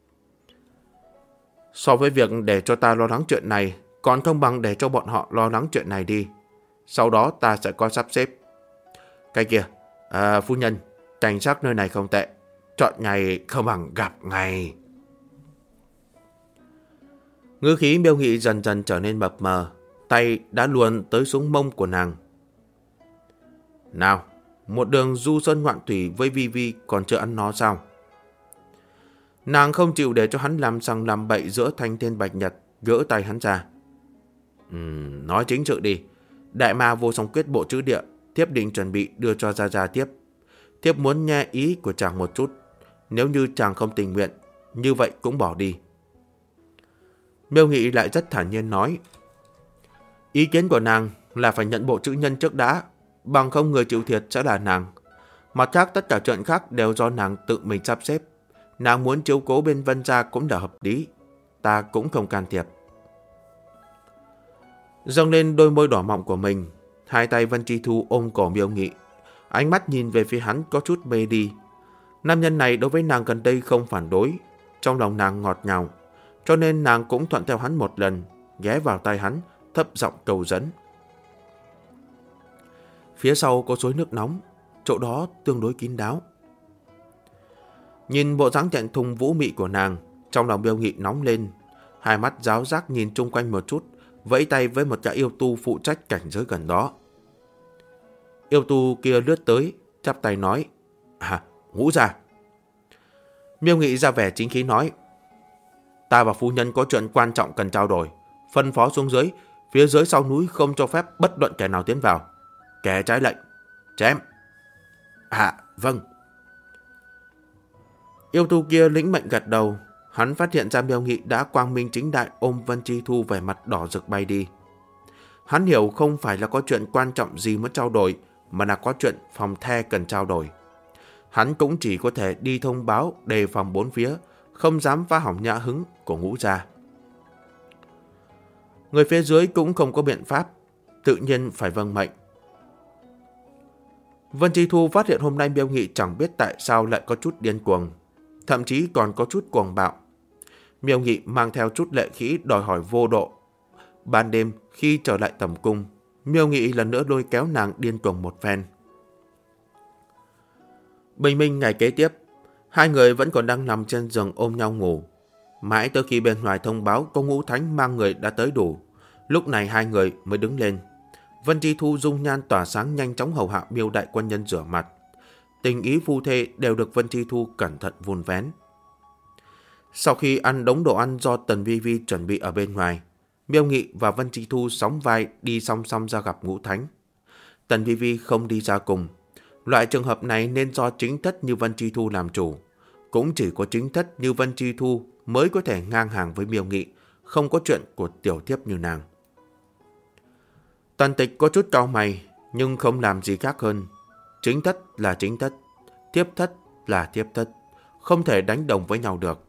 So với việc để cho ta lo lắng chuyện này, còn không bằng để cho bọn họ lo lắng chuyện này đi. Sau đó ta sẽ có sắp xếp. Cái kia, phu nhân, cảnh sát nơi này không tệ. Chọn ngày không bằng gặp ngày. Ngữ khí Miêu Nghị dần dần trở nên mập mờ, tay đã luồn tới xuống mông của nàng. Nào, một đường du sơn ngoạn thủy với Vi Vi còn chưa ăn nó sao? Nàng không chịu để cho hắn làm sằng làm bậy giữa thanh thiên bạch nhật, gỡ tay hắn ra. Nói chính sự đi. Đại ma vô song quyết bộ chữ địa, thiếp định chuẩn bị đưa cho Gia tiếp. Thiếp muốn nghe ý của chàng một chút. Nếu như chàng không tình nguyện, như vậy cũng bỏ đi. Miêu Nghị lại rất thản nhiên nói. Ý kiến của nàng là phải nhận bộ chữ nhân trước đã, bằng không người chịu thiệt sẽ là nàng. Mặt khác tất cả chuyện khác đều do nàng tự mình sắp xếp. Nàng muốn chiếu cố bên Vân gia cũng là hợp lý. Ta cũng không can thiệp. Dâng lên đôi môi đỏ mọng của mình, hai tay Vân Chi Thu ôm cổ Miêu Nghị. Ánh mắt nhìn về phía hắn có chút mê đi. Nam nhân này đối với nàng gần đây không phản đối. Trong lòng nàng ngọt ngào, cho nên nàng cũng thuận theo hắn một lần, ghé vào tay hắn, thấp giọng cầu dẫn. Phía sau có suối nước nóng, chỗ đó tương đối kín đáo. Nhìn bộ dáng thẹn thùng vũ mị của nàng, trong lòng Miêu Nghị nóng lên, hai mắt giáo giác nhìn chung quanh một chút, vẫy tay với một gã yêu tu phụ trách cảnh giới gần đó. Yêu tu kia lướt tới, chắp tay nói, Ngũ gia. Miêu Nghị ra vẻ chính khí nói, ta và phu nhân có chuyện quan trọng cần trao đổi, phân phó xuống dưới, phía dưới sau núi không cho phép bất luận kẻ nào tiến vào. Kẻ trái lệnh, chém. Vâng. Yêu tu kia lĩnh mệnh gật đầu. Hắn phát hiện ra Miêu Nghị đã quang minh chính đại ôm Vân Chi Thu vẻ mặt đỏ rực bay đi. Hắn hiểu không phải là có chuyện quan trọng gì muốn trao đổi, mà là có chuyện phòng the cần trao đổi. Hắn cũng chỉ có thể đi thông báo đề phòng bốn phía, không dám phá hỏng nhã hứng của Ngũ gia. Người phía dưới cũng không có biện pháp, tự nhiên phải vâng mệnh. Vân Chi Thu phát hiện hôm nay Miêu Nghị chẳng biết tại sao lại có chút điên cuồng, thậm chí còn có chút cuồng bạo. Miêu Nghị mang theo chút lệ khí đòi hỏi vô độ. Ban đêm khi trở lại tầm cung, Miêu Nghị lần nữa lôi kéo nàng điên cuồng một phen. Bình minh ngày kế tiếp, hai người vẫn còn đang nằm trên giường ôm nhau ngủ. Mãi tới khi bên ngoài thông báo có Ngũ Thánh mang người đã tới đủ, lúc này hai người mới đứng lên. Vân Chi Thu dung nhan tỏa sáng nhanh chóng hầu hạ Miêu đại quân nhân rửa mặt. Tình ý phu thê đều được Vân Chi Thu cẩn thận vun vén. Sau khi ăn đống đồ ăn do Tần Vi Vi chuẩn bị ở bên ngoài, Miêu Nghị và Vân Chi Thu sóng vai đi song song ra gặp Ngũ Thánh. Tần Vi Vi không đi ra cùng. Loại trường hợp này nên do chính thất như Vân Chi Thu làm chủ. Cũng chỉ có chính thất như Vân Chi Thu mới có thể ngang hàng với Miêu Nghị, không có chuyện của tiểu thiếp như nàng. Tần Tịch có chút cau mày, nhưng không làm gì khác hơn. Chính thất là chính thất, thiếp thất là thiếp thất, không thể đánh đồng với nhau được.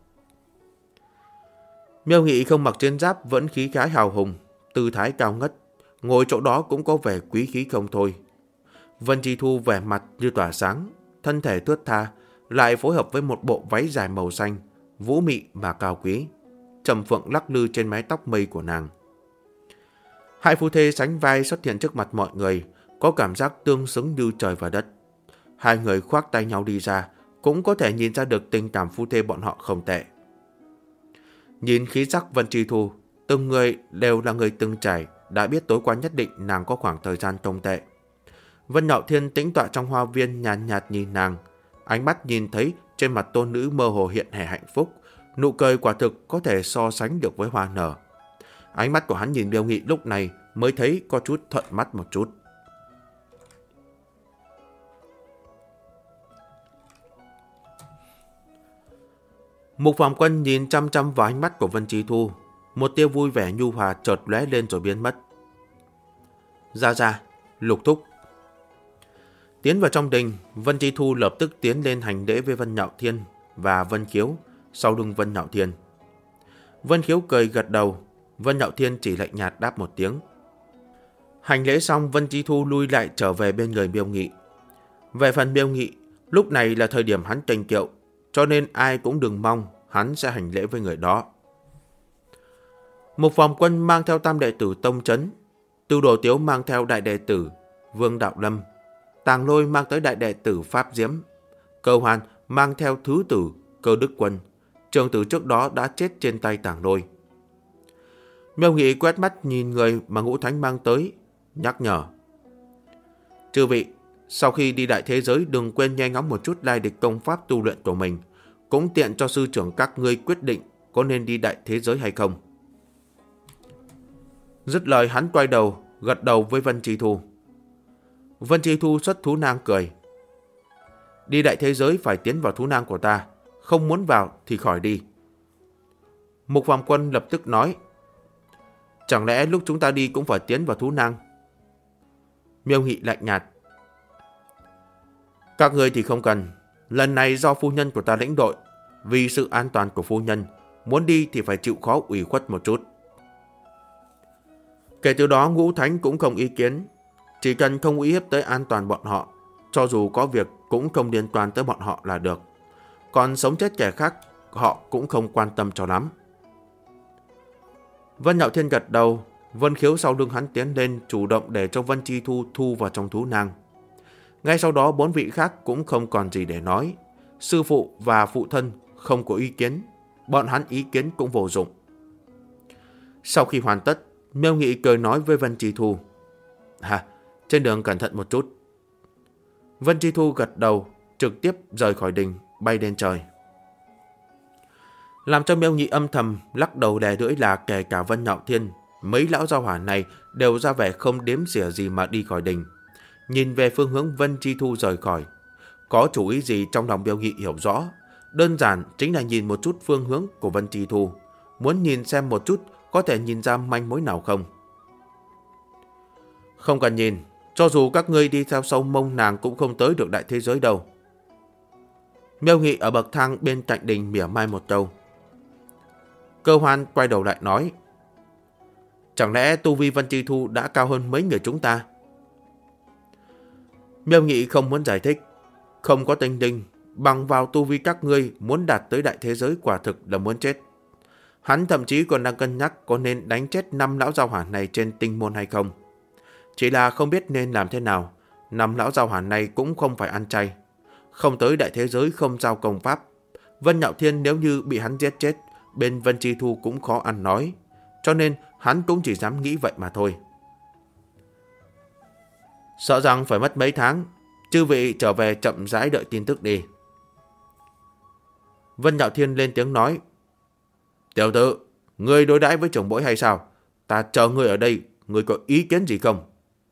Miêu Nghị không mặc chiến giáp vẫn khí khái hào hùng, tư thái cao ngất, ngồi chỗ đó cũng có vẻ quý khí không thôi. Vân Chi Thu vẻ mặt như tỏa sáng, thân thể thướt tha, lại phối hợp với một bộ váy dài màu xanh, vũ mị mà cao quý, trầm phượng lắc lư trên mái tóc mây của nàng. Hai phu thê sánh vai xuất hiện trước mặt mọi người, có cảm giác tương xứng như trời và đất. Hai người khoác tay nhau đi ra, cũng có thể nhìn ra được tình cảm phu thê bọn họ không tệ. Nhìn khí sắc Vân Chi Thu, từng người đều là người từng trải, đã biết tối qua nhất định nàng có khoảng thời gian tông tệ. Vân Nhạo Thiên tĩnh tọa trong hoa viên nhàn nhạt nhìn nàng, ánh mắt nhìn thấy trên mặt tôn nữ mơ hồ hiện vẻ hạnh phúc, nụ cười quả thực có thể so sánh được với hoa nở. Ánh mắt của hắn nhìn Miêu Nghị lúc này mới thấy có chút thuận mắt một chút. Mục Phạm Quân nhìn chăm chăm vào ánh mắt của Vân Chi Thu, một tia vui vẻ nhu hòa chợt lóe lên rồi biến mất. Ra, Lục thúc. Tiến vào trong đình, Vân Chi Thu lập tức tiến lên hành lễ với Vân Nhạo Thiên và Vân Khiếu, sau lưng Vân Nhạo Thiên. Vân Khiếu cười gật đầu, Vân Nhạo Thiên chỉ lạnh nhạt đáp một tiếng. Hành lễ xong, Vân Chi Thu lui lại trở về bên người Miêu Nghị. Về phần Miêu Nghị, lúc này là thời điểm hắn tranh kiệu, cho nên ai cũng đừng mong hắn sẽ hành lễ với người đó. Mục Phạm Quân mang theo tam đệ tử Tông Trấn, Tư Đồ Tiếu mang theo đại đệ tử Vương Đạo Lâm, Tàng Lôi mang tới đại đệ tử Pháp Diễm, Cơ Hoàn mang theo thứ tử Cơ Đức Quân, trường tử trước đó đã chết trên tay Tàng Lôi. Miêu Nghị quét mắt nhìn người mà Ngũ Thánh mang tới, nhắc nhở. Chư vị, sau khi đi đại thế giới đừng quên nghe ngóng một chút lai lịch công pháp tu luyện của mình, cũng tiện cho sư trưởng các ngươi quyết định có nên đi đại thế giới hay không. Dứt lời hắn quay đầu, gật đầu với Vân Chi Thu. Vân Chi Thu xuất thú nang cười. Đi đại thế giới phải tiến vào thú nang của ta, không muốn vào thì khỏi đi. Mục Phạm Quân lập tức nói. Chẳng lẽ lúc chúng ta đi cũng phải tiến vào thú nang? Miêu Nghị lạnh nhạt. Các người thì không cần, lần này do phu nhân của ta lĩnh đội, vì sự an toàn của phu nhân, muốn đi thì phải chịu khó ủy khuất một chút. Kể từ đó Ngũ Thánh cũng không ý kiến, chỉ cần không uy hiếp tới an toàn bọn họ, cho dù có việc cũng không liên quan tới bọn họ là được. Còn sống chết kẻ khác, họ cũng không quan tâm cho lắm. Vân Nhạo Thiên gật đầu, Vân Khiếu sau lưng hắn tiến lên chủ động để cho Vân Chi Thu thu vào trong thú nang. Ngay sau đó 4 vị khác cũng không còn gì để nói. Sư phụ và phụ thân không có ý kiến, bọn hắn ý kiến cũng vô dụng. Sau khi hoàn tất, Miêu Nghị cười nói với Vân Chi Thu. Trên đường cẩn thận một chút. Vân Chi Thu gật đầu, trực tiếp rời khỏi đình, bay lên trời. Làm cho Miêu Nghị âm thầm lắc đầu đè lưỡi là kể cả Vân Nhạo Thiên, mấy lão gia hỏa này đều ra vẻ không đếm xỉa gì mà đi khỏi đình. Nhìn về phương hướng Vân Chi Thu rời khỏi, có chủ ý gì trong lòng Miêu Nghị hiểu rõ, đơn giản chính là nhìn một chút phương hướng của Vân Chi Thu, muốn nhìn xem một chút có thể nhìn ra manh mối nào không. Không cần nhìn, cho dù các ngươi đi theo sau mông nàng cũng không tới được đại thế giới đâu. Miêu Nghị ở bậc thang bên cạnh đình mỉa mai một câu. Cơ Hoan quay đầu lại nói. Chẳng lẽ tu vi Vân Chi Thu đã cao hơn mấy người chúng ta? Miêu Nghị không muốn giải thích. Không có tinh đinh, bằng vào tu vi các ngươi muốn đạt tới đại thế giới quả thực là muốn chết. Hắn thậm chí còn đang cân nhắc có nên đánh chết 5 lão giao hỏa này trên tinh môn hay không. Chỉ là không biết nên làm thế nào. 5 lão giao hỏa này cũng không phải ăn chay. Không tới đại thế giới không giao công pháp. Vân Nhạo Thiên nếu như bị hắn giết chết, bên Vân Chi Thu cũng khó ăn nói. Cho nên hắn cũng chỉ dám nghĩ vậy mà thôi. Sợ rằng phải mất mấy tháng. Chư vị trở về chậm rãi đợi tin tức đi. Vân Nhạo Thiên lên tiếng nói. Tiểu tử, ngươi đối đãi với trưởng bối hay sao? Ta chờ ngươi ở đây, ngươi có ý kiến gì không?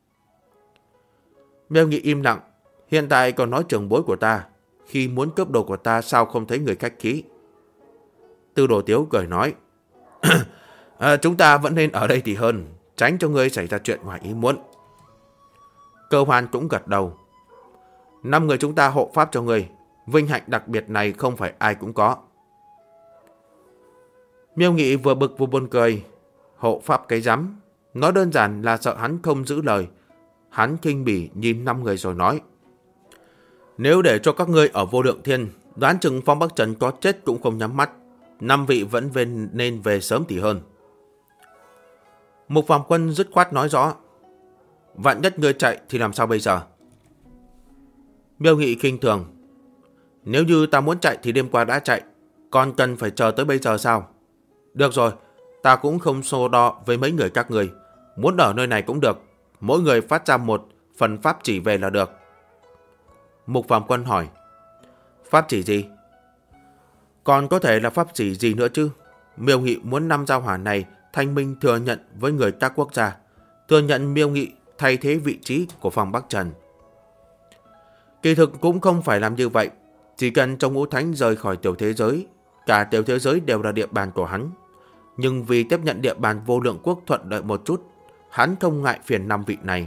Miêu Nghị im lặng. Hiện tại còn nói trưởng bối của ta, khi muốn cướp đồ của ta sao không thấy người khách khí? Tư Đồ Tiếu cười nói. Chúng ta vẫn nên ở đây thì hơn, tránh cho ngươi xảy ra chuyện ngoài ý muốn. Cơ Hoan cũng gật đầu. 5 người chúng ta hộ pháp cho ngươi, vinh hạnh đặc biệt này không phải ai cũng có. Miêu Nghị vừa bực vừa buồn cười. Hộ pháp cái rắm, nói đơn giản là sợ hắn không giữ lời. Hắn khinh bỉ nhìn 5 người rồi nói: nếu để cho các ngươi ở Vô Lượng Thiên, đoán chừng Phong Bắc Trần có chết cũng không nhắm mắt. 5 vị vẫn nên về sớm thì hơn. Mục Phàm Quân dứt khoát nói rõ: vạn nhất ngươi chạy thì làm sao bây giờ? Miêu Nghị khinh thường: nếu như ta muốn chạy thì đêm qua đã chạy, còn cần phải chờ tới bây giờ sao? Được rồi, ta cũng không so đo với mấy người các người. Muốn ở nơi này cũng được, mỗi người phát ra một phần pháp chỉ về là được. Mục Phàm Quân hỏi: pháp chỉ gì? Còn có thể là pháp chỉ gì nữa chứ? Miêu Nghị muốn 5 giao hỏa này thanh minh thừa nhận với người các quốc gia, thừa nhận Miêu Nghị thay thế vị trí của Phong Bắc Trần. Kỳ thực cũng không phải làm như vậy. Chỉ cần trong Ngũ Thánh rời khỏi tiểu thế giới, cả tiểu thế giới đều là địa bàn của hắn. Nhưng vì tiếp nhận địa bàn Vô Lượng Quốc thuận lợi một chút, hắn không ngại phiền 5 vị này.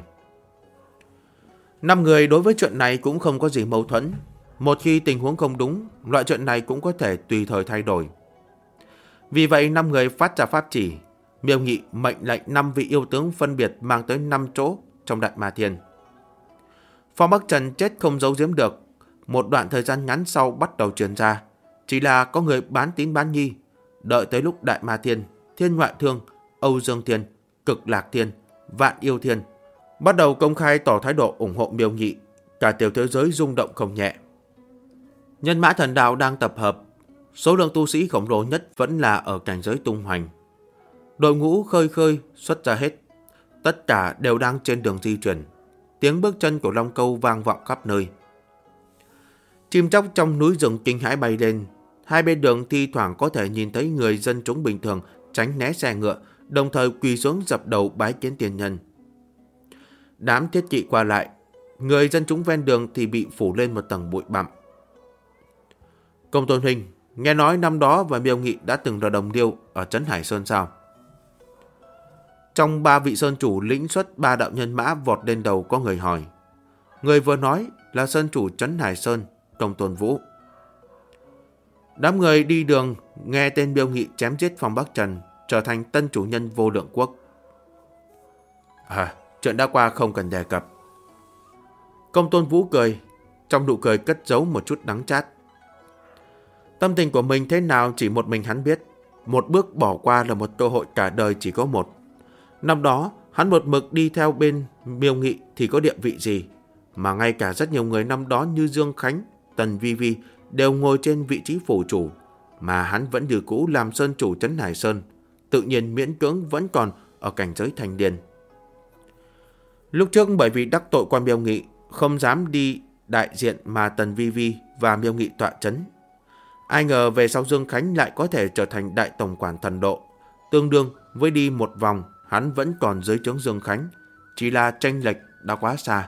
5 người đối với chuyện này cũng không có gì mâu thuẫn. Một khi tình huống không đúng, loại chuyện này cũng có thể tùy thời thay đổi. Vì vậy 5 người phát ra pháp chỉ. Miêu Nghị mệnh lệnh 5 vị yêu tướng phân biệt mang tới 5 chỗ trong Đại Ma Thiên. Phong Bắc Trần chết không giấu giếm được. Một đoạn thời gian ngắn sau bắt đầu truyền ra. Chỉ là có người bán tín bán nghi. Đợi tới lúc Đại Ma Thiên, Thiên Ngoại Thương, Âu Dương Thiên, Cực Lạc Thiên, Vạn Yêu Thiên bắt đầu công khai tỏ thái độ ủng hộ Miêu Nghị. Cả tiểu thế giới rung động không nhẹ. Nhân mã thần đạo đang tập hợp. Số lượng tu sĩ khổng lồ nhất vẫn là ở cảnh giới tung hoành. Đội ngũ khơi khơi xuất ra hết. Tất cả đều đang trên đường di chuyển. Tiếng bước chân của Long Câu vang vọng khắp nơi. Chim chóc trong núi rừng kinh hãi bay lên. Hai bên đường thi thoảng có thể nhìn thấy người dân chúng bình thường tránh né xe ngựa, đồng thời quỳ xuống dập đầu bái kiến tiền nhân. Đám thiết kỵ qua lại, người dân chúng ven đường thì bị phủ lên một tầng bụi bặm. Công Tôn huynh, nghe nói năm đó và Miêu Nghị đã từng là đồng liêu ở Trấn Hải Sơn sao? Trong 3 vị sơn chủ lĩnh xuất 3 đạo nhân mã vọt lên đầu có người hỏi. Người vừa nói là sơn chủ Trấn Hải Sơn, Công Tôn Vũ. Đám người đi đường nghe tên Miêu Nghị chém giết Phong Bắc Trần, trở thành tân chủ nhân Vô Lượng Quốc. Chuyện đã qua không cần đề cập. Công Tôn Vũ cười, trong nụ cười cất giấu một chút đắng chát. Tâm tình của mình thế nào chỉ một mình hắn biết. Một bước bỏ qua là một cơ hội cả đời chỉ có một. Năm đó hắn một mực đi theo bên Miêu Nghị thì có địa vị gì, mà ngay cả rất nhiều người năm đó như Dương Khánh, Tần Vi Vi đều ngồi trên vị trí phủ chủ, mà hắn vẫn như cũ làm sơn chủ Trấn Hải Sơn, tự nhiên miễn cưỡng vẫn còn ở cảnh giới thành điền. Lúc trước bởi vì đắc tội qua Miêu Nghị, không dám đi đại diện mà Tần Vi Vi và Miêu Nghị tọa chấn. Ai ngờ về sau Dương Khánh lại có thể trở thành đại tổng quản thần độ, tương đương với đi một vòng hắn vẫn còn dưới trướng Dương Khánh, chỉ là chênh lệch đã quá xa.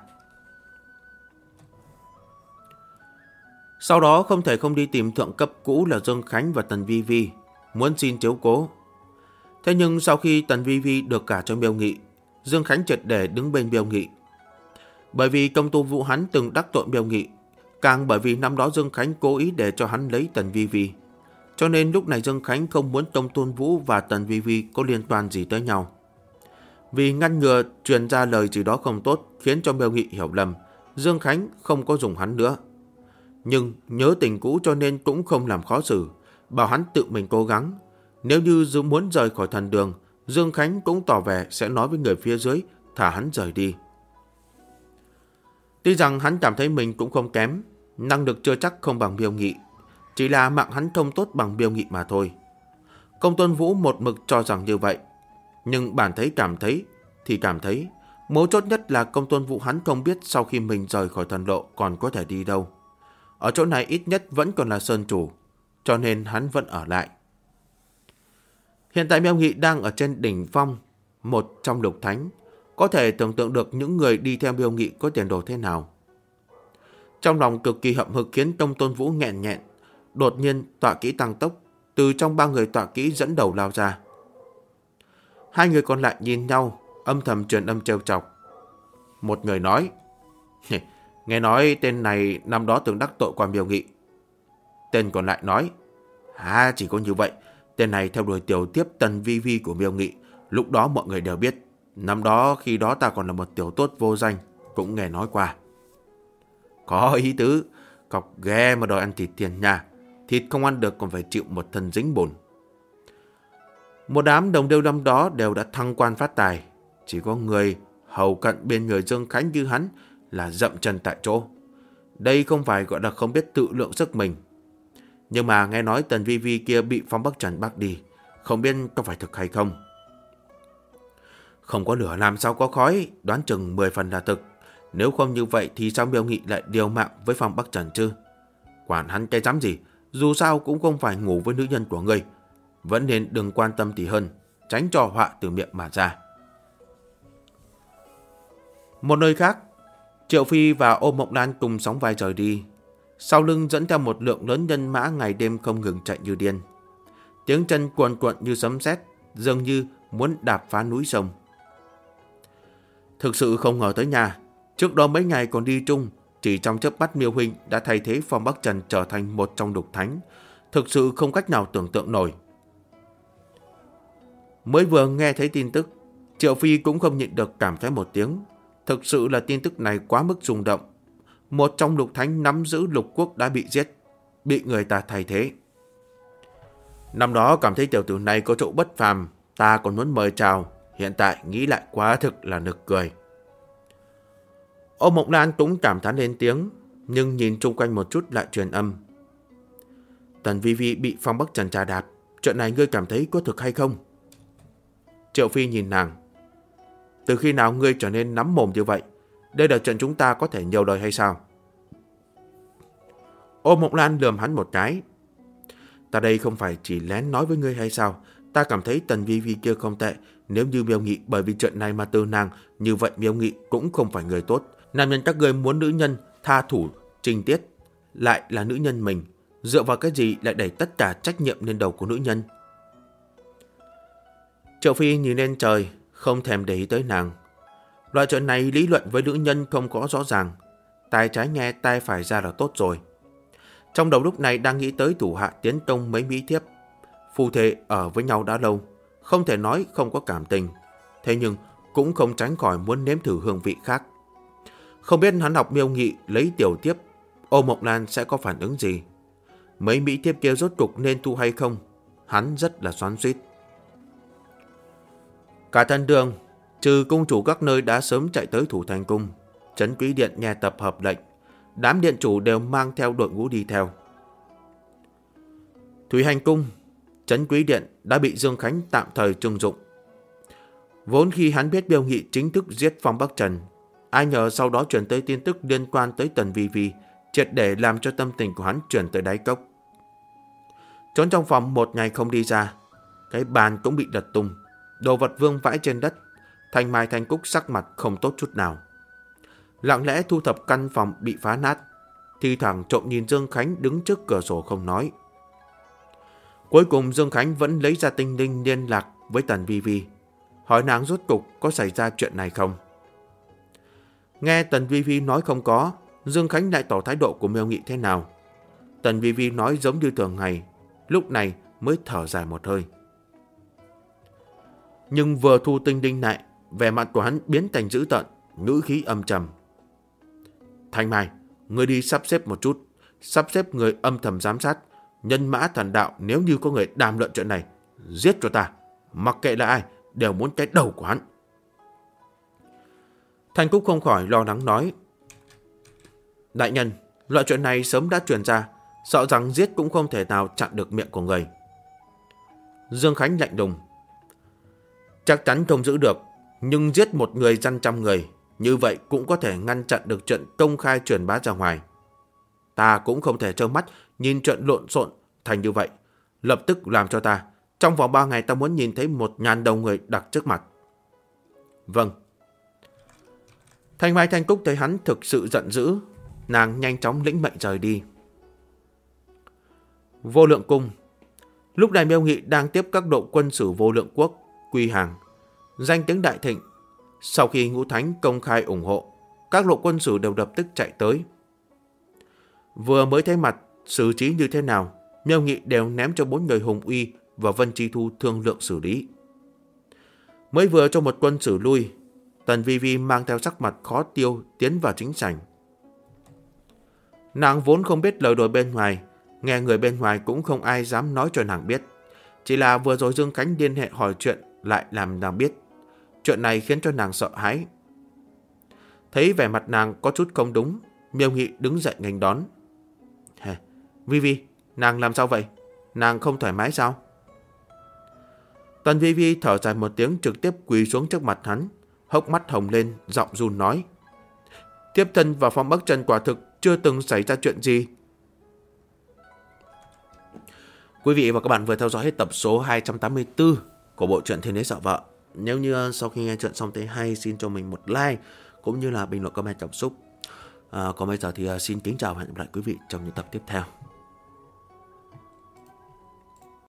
Sau đó không thể không đi tìm thượng cấp cũ là Dương Khánh và Tần Vi Vi, muốn xin chiếu cố. Thế nhưng sau khi Tần Vi Vi được gả cho Miêu Nghị, Dương Khánh triệt để đứng bên Miêu Nghị. Bởi vì Công Tôn Vũ hắn từng đắc tội Miêu Nghị, càng bởi vì năm đó Dương Khánh cố ý để cho hắn lấy Tần Vi Vi. Cho nên lúc này Dương Khánh không muốn Công Tôn Vũ và Tần Vi Vi có liên quan gì tới nhau. Vì ngăn ngừa truyền ra lời gì đó không tốt khiến cho Miêu Nghị hiểu lầm, Dương Khánh không có dùng hắn nữa. Nhưng nhớ tình cũ cho nên cũng không làm khó xử, bảo hắn tự mình cố gắng. Nếu như muốn rời khỏi thần đường, Dương Khánh cũng tỏ vẻ sẽ nói với người phía dưới thả hắn rời đi. Tuy rằng hắn cảm thấy mình cũng không kém, năng lực chưa chắc không bằng Miêu Nghị, chỉ là mạng hắn không tốt bằng Miêu Nghị mà thôi. Công Tôn Vũ một mực cho rằng như vậy, nhưng bản thấy cảm thấy mấu chốt nhất là Công Tôn Vũ hắn không biết sau khi mình rời khỏi thần độ còn có thể đi đâu. Ở chỗ này ít nhất vẫn còn là sơn chủ, cho nên hắn vẫn ở lại. Hiện tại Miêu Nghị đang ở trên đỉnh phong, một trong lục thánh, có thể tưởng tượng được những người đi theo Miêu Nghị có tiền đồ thế nào. Trong lòng cực kỳ hậm hực khiến Công Tôn Vũ nghẹn nghẹn, đột nhiên tọa kỹ tăng tốc, từ trong 3 người tọa kỹ dẫn đầu lao ra. Hai người còn lại nhìn nhau, âm thầm truyền âm trêu chọc. Một người nói, nghe nói tên này năm đó từng đắc tội qua Miêu Nghị. Tên còn lại nói, chỉ có như vậy, tên này theo đuổi tiểu tiếp Tần Vi Vi của Miêu Nghị. Lúc đó mọi người đều biết, năm đó khi đó ta còn là một tiểu tốt vô danh, cũng nghe nói qua. Có ý tứ, cọc ghe mà đòi ăn thịt tiền nhà, thịt không ăn được còn phải chịu một thân dính bùn. Một đám đồng đêu năm đó đều đã thăng quan phát tài, chỉ có người hầu cận bên người Dương Khánh như hắn là dậm chân tại chỗ. Đây không phải gọi là không biết tự lượng sức mình. Nhưng mà nghe nói Tần Vi Vi kia bị Phong Bắc Trần bắt đi, không biết có phải thực hay không. Không có lửa làm sao có khói, đoán chừng 10 phần là thực. Nếu không như vậy thì sao Miêu Nghị lại điều mạng với Phong Bắc Trần chứ? Quản hắn cái dám gì, dù sao cũng không phải ngủ với nữ nhân của ngươi. Vẫn nên đừng quan tâm thì hơn, tránh cho họa từ miệng mà ra. Một nơi khác, Triệu Phi và Ô Mộng Lan cùng sóng vai rời đi. Sau lưng dẫn theo một lượng lớn nhân mã ngày đêm không ngừng chạy như điên. Tiếng chân cuồn cuộn như sấm sét, dường như muốn đạp phá núi sông. Thực sự không ngờ tới nhà, trước đó mấy ngày còn đi chung, chỉ trong chớp mắt Miêu huynh đã thay thế Phong Bắc Trần trở thành một trong lục thánh. Thực sự không cách nào tưởng tượng nổi. Mới vừa nghe thấy tin tức, Triệu Phi cũng không nhịn được cảm thấy một tiếng. Thực sự là tin tức này quá mức rung động. Một trong lục thánh nắm giữ lục quốc đã bị giết, bị người ta thay thế. Năm đó cảm thấy tiểu tử này có chỗ bất phàm, ta còn muốn mời chào, hiện tại nghĩ lại quá thực là nực cười. Ô Mộng Lan cũng cảm thán lên tiếng, nhưng nhìn chung quanh một chút lại truyền âm. Tần Vi Vi bị Phong Bắc Trần trà đạp, chuyện này ngươi cảm thấy có thực hay không? Triệu Phi nhìn nàng. Từ khi nào ngươi trở nên nắm mồm như vậy? Đây là chuyện chúng ta có thể nhiều đời hay sao? Ô Mộng Lan lườm hắn một cái. Ta đây không phải chỉ lén nói với ngươi hay sao? Ta cảm thấy Tần Vi Vi kia không tệ. Nếu như Miêu Nghị bởi vì chuyện này mà từ nàng, như vậy Miêu Nghị cũng không phải người tốt. Nam nhân các ngươi muốn nữ nhân tha thủ trình tiết, lại là nữ nhân mình. Dựa vào cái gì lại đẩy tất cả trách nhiệm lên đầu của nữ nhân? Triệu Phi nhìn lên trời, không thèm để ý tới nàng. Loại chuyện này lý luận với nữ nhân không có rõ ràng. Tai trái nghe tai phải ra là tốt rồi. Trong đầu lúc này đang nghĩ tới thủ hạ tiến công mấy mỹ thiếp. Phu thê ở với nhau đã lâu, không thể nói không có cảm tình. Thế nhưng cũng không tránh khỏi muốn nếm thử hương vị khác. Không biết hắn học Miêu Nghị lấy tiểu tiếp, Ô Mộng Lan sẽ có phản ứng gì? Mấy mỹ thiếp kia rốt cục nên thu hay không? Hắn rất là xoắn xuýt. Cả thân đường, trừ cung chủ các nơi đã sớm chạy tới Thủ Thành Cung. Trấn Quý Điện nghe tập hợp lệnh, đám điện chủ đều mang theo đội ngũ đi theo. Thủy Hành Cung, Trấn Quý Điện đã bị Dương Khánh tạm thời trưng dụng. Vốn khi hắn biết Miêu Nghị chính thức giết Phong Bắc Trần, ai ngờ sau đó truyền tới tin tức liên quan tới Tần Vi Vi, triệt để làm cho tâm tình của hắn chuyển tới đáy cốc. Trốn trong phòng một ngày không đi ra, cái bàn cũng bị lật tung, đồ vật vương vãi trên đất. Thanh Mai Thanh Cúc sắc mặt không tốt chút nào, lặng lẽ thu thập căn phòng bị phá nát, thi thoảng trộm nhìn Dương Khánh đứng trước cửa sổ không nói. Cuối cùng Dương Khánh vẫn lấy ra tinh linh liên lạc với Tần Vi Vi, hỏi nàng rốt cục có xảy ra chuyện này không. Nghe Tần Vi Vi nói không có, Dương Khánh lại tỏ thái độ của Miêu Nghị thế nào. Tần Vi Vi nói giống như thường ngày, lúc này mới thở dài một hơi. Nhưng vừa thu tinh linh lại, vẻ mặt của hắn biến thành dữ tợn, ngữ khí âm trầm. Thanh Mai, ngươi đi sắp xếp một chút, sắp xếp người âm thầm giám sát, nhân mã thần đạo, nếu như có người đàm luận chuyện này, giết cho ta, mặc kệ là ai, đều muốn cái đầu của hắn. Thanh Cúc không khỏi lo lắng nói. Đại nhân, loại chuyện này sớm đã truyền ra, sợ rằng giết cũng không thể nào chặn được miệng của người. Dương Khánh lạnh lùng. Chắc chắn không giữ được, nhưng giết một người dân trăm người, như vậy cũng có thể ngăn chặn được chuyện công khai truyền bá ra ngoài. Ta cũng không thể trơ mắt nhìn chuyện lộn xộn thành như vậy. Lập tức làm cho ta, trong vòng 3 ngày ta muốn nhìn thấy 1000 đầu người đặt trước mặt. Vâng. Thanh Mai Thanh Cúc thấy hắn thực sự giận dữ, nàng nhanh chóng lĩnh mệnh rời đi. Vô Lượng Cung. Lúc này Miêu Nghị đang tiếp các đội quân sử Vô Lượng Quốc quy hàng. danh tiếng đại thịnh. Sau khi Ngũ Thánh công khai ủng hộ, các lộ quân sử đều lập tức chạy tới. Vừa mới thấy mặt, xử trí như thế nào, Miêu Nghị đều ném cho 4 người Hùng Uy và Vân Chi Thu thương lượng xử lý. Mới vừa cho một quân sử lui, Tần Vi Vi mang theo sắc mặt khó tiêu tiến vào chính sảnh. Nàng vốn không biết lời đồn bên ngoài, nghe người bên ngoài cũng không ai dám nói cho nàng biết. Chỉ là vừa rồi Dương Khánh liên hệ hỏi chuyện lại làm nàng biết. Chuyện này khiến cho nàng sợ hãi. Thấy vẻ mặt nàng có chút không đúng, Miêu Nghị đứng dậy nghênh đón. Vi Vi, nàng làm sao vậy? Nàng không thoải mái sao? Tần Vi Vi thở dài một tiếng trực tiếp quỳ xuống trước mặt hắn, hốc mắt hồng lên, giọng run nói. Tiếp thân vào phòng Bắc Trần quả thực chưa từng xảy ra chuyện gì. Quý vị và các bạn vừa theo dõi hết tập số 284 của bộ truyện Thiên Đế Sợ Vợ. Nếu như sau khi nghe chuyện xong thấy hay, xin cho mình một like cũng như là bình luận comment cảm xúc. Còn bây giờ thì xin kính chào và hẹn gặp lại quý vị trong những tập tiếp theo.